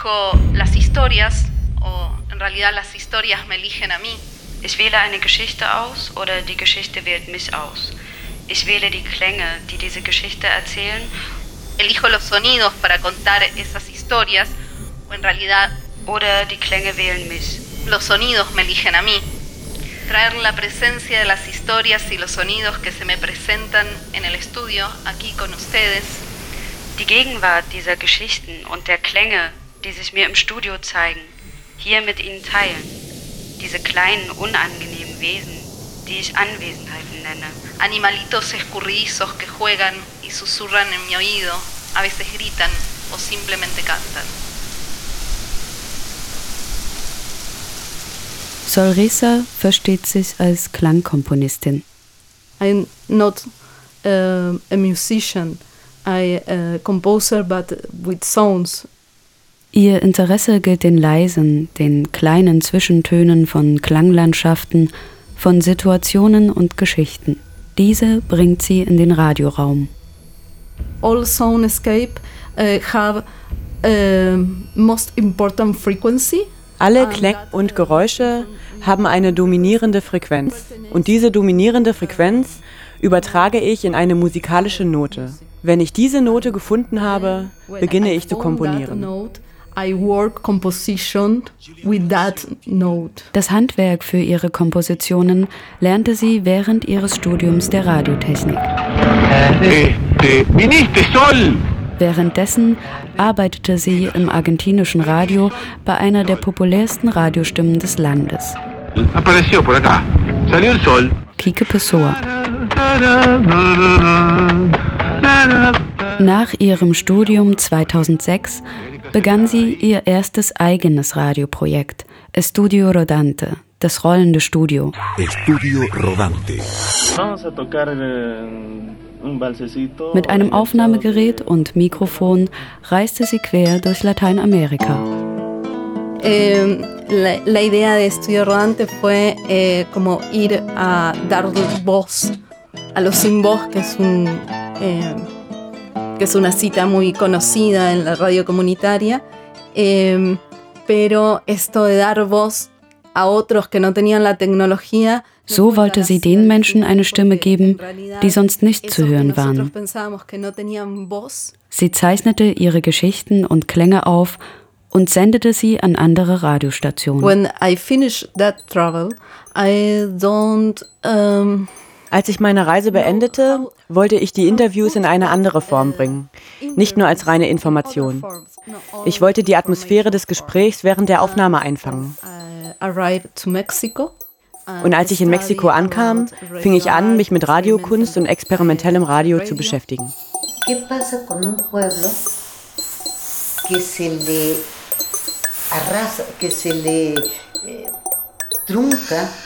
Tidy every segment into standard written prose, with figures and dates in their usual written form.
elijo las historias, o en realidad las historias me eligen a mí. Ich wähle eine Geschichte aus oder die Geschichte wählt mich aus. Ich wähle die Klänge, die diese Geschichte erzählen. Elijo los sonidos para contar esas historias, o en realidad oder die Klänge wählen mich. Los sonidos me eligen a mí. Traer la presencia de las historias y los sonidos que se me presentan en el estudio, aquí con ustedes. Die Gegenwart dieser Geschichten und der Klänge, die sich mir im Studio zeigen, hier mit Ihnen teilen. Diese kleinen, unangenehmen Wesen, die ich Anwesenheiten nenne. Animalitos escurridizos que juegan y susurran en mi oído, a veces gritan o simplemente cantan. Solresa versteht sich als Klangkomponistin. I'm not a musician, I'm a composer, but with sounds. Ihr Interesse gilt den leisen, den kleinen Zwischentönen von Klanglandschaften, von Situationen und Geschichten. Diese bringt sie in den Radioraum. All soundscape have most important frequency. Alle Klänge und Geräusche haben eine dominierende Frequenz. Und diese dominierende Frequenz übertrage ich in eine musikalische Note. Wenn ich diese Note gefunden habe, beginne ich zu komponieren. I work composition with that note. Das Handwerk für ihre Kompositionen lernte sie während ihres Studiums der Radiotechnik. Währenddessen arbeitete sie im argentinischen Radio bei einer der populärsten Radiostimmen des Landes. Kike Pessoa. Nach ihrem Studium 2006 begann sie ihr erstes eigenes Radioprojekt, Estudio Rodante, das rollende Studio. Estudio Rodante. Mit einem Aufnahmegerät und Mikrofon reiste sie quer durch Lateinamerika. La idea de Estudio Rodante fue como ir a dar voz a los sin voz, que es una cita muy conocida en la radio comunitaria, pero esto de dar voz a otros que no tenían la tecnología. So wollte sie den Menschen eine Stimme geben, die sonst nicht zu hören waren. Sie zeichnete ihre Geschichten und Klänge auf und sendete sie an andere Radiostationen. When I finished that travel, I don't Als ich meine Reise beendete, wollte ich die Interviews in eine andere Form bringen, nicht nur als reine Information. Ich wollte die Atmosphäre des Gesprächs während der Aufnahme einfangen. Und als ich in Mexiko ankam, fing ich an, mich mit Radiokunst und experimentellem Radio zu beschäftigen. ¿Qué pasa con un pueblo que se le arrasa, que se le trunca?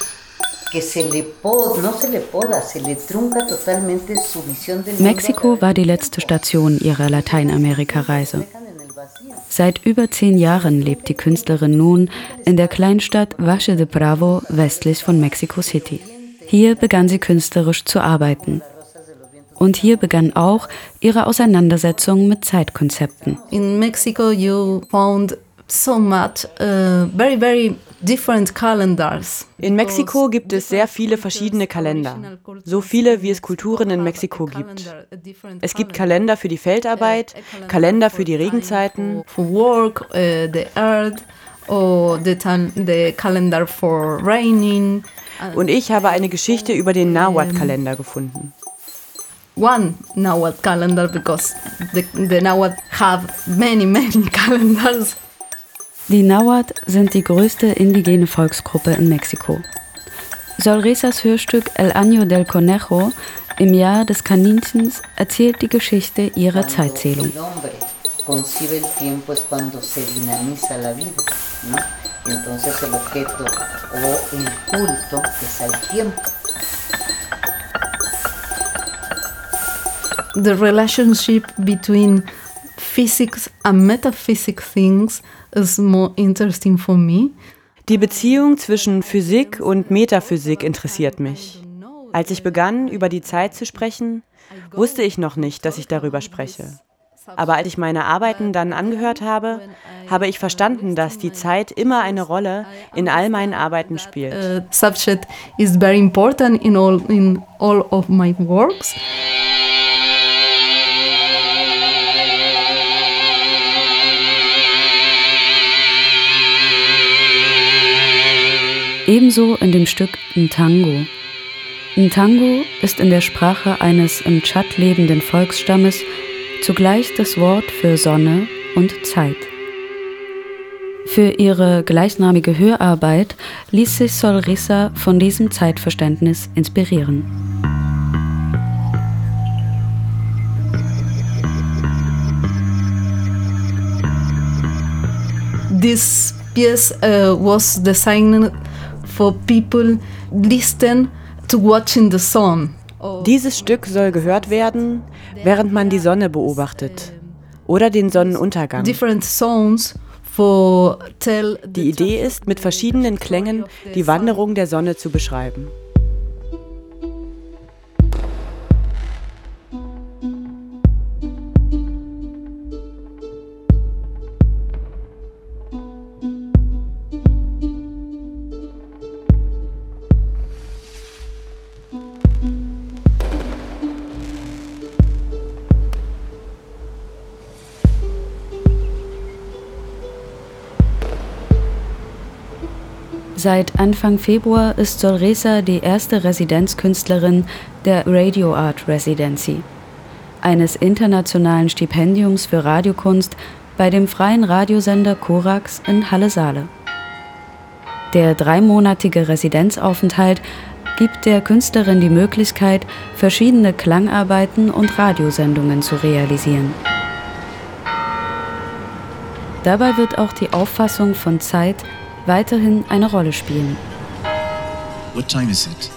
Mexiko war die letzte Station ihrer Lateinamerika-Reise. Seit über 10 Jahren lebt die Künstlerin nun in der Kleinstadt Valle de Bravo westlich von Mexico City. Hier begann sie künstlerisch zu arbeiten. Und hier begann auch ihre Auseinandersetzung mit Zeitkonzepten. In Mexico you found so much very, very different calendars. In Mexiko gibt es sehr viele verschiedene Kalender. So viele, wie es Kulturen in Mexiko gibt. Es gibt Kalender für die Feldarbeit, Kalender für die Regenzeiten. For work, the earth, or the calendar for raining. Und ich habe eine Geschichte über den Nahuatl-Kalender gefunden. One Nahuatl calendar, because the Nahuatl have many calendars. Die Nahuatl sind die größte indigene Volksgruppe in Mexiko. Solresas Hörstück El Año del Conejo im Jahr des Kaninchens erzählt die Geschichte ihrer Zeitzählung. The relationship between physics and metaphysics things is more interesting for me. Die Beziehung zwischen Physik und Metaphysik interessiert mich. Als ich begann, über die Zeit zu sprechen, wusste ich noch nicht, dass ich darüber spreche. Aber als ich meine Arbeiten dann angehört habe, habe ich verstanden, dass die Zeit immer eine Rolle in all meinen Arbeiten spielt. Subject is very important in all of my works. Ebenso in dem Stück Ntango. Ntango ist in der Sprache eines im Tschad lebenden Volksstammes zugleich das Wort für Sonne und Zeit. Für ihre gleichnamige Hörarbeit ließ sich Sol Rissa von diesem Zeitverständnis inspirieren. This piece was designed for people listen to watching the sun. Dieses Stück soll gehört werden, während man die Sonne beobachtet oder den Sonnenuntergang. Different songs for tell. Die Idee ist, mit verschiedenen Klängen die Wanderung der Sonne zu beschreiben. Seit Anfang Februar ist Sol Rissa die erste Residenzkünstlerin der Radio Art Residency, eines internationalen Stipendiums für Radiokunst bei dem freien Radiosender Korax in Halle-Saale. Der 3-monatige Residenzaufenthalt gibt der Künstlerin die Möglichkeit, verschiedene Klangarbeiten und Radiosendungen zu realisieren. Dabei wird auch die Auffassung von Zeit weiterhin eine Rolle spielen. What time is it?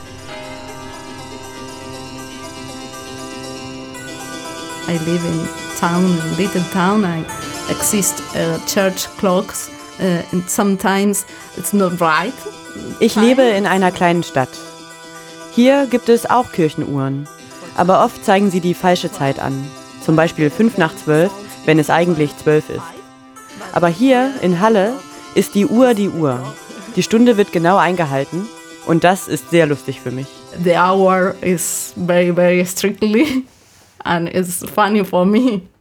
I live in town, a little town. I exist church clocks, and sometimes it's not right. Ich lebe in einer kleinen Stadt. Hier gibt es auch Kirchenuhren, aber oft zeigen sie die falsche Zeit an. Zum Beispiel 5 nach 12, wenn es eigentlich 12 ist. Aber hier in Halle ist die Uhr die Uhr. Die Stunde wird genau eingehalten und das ist sehr lustig für mich. The hour is very, very strictly and it's funny for me.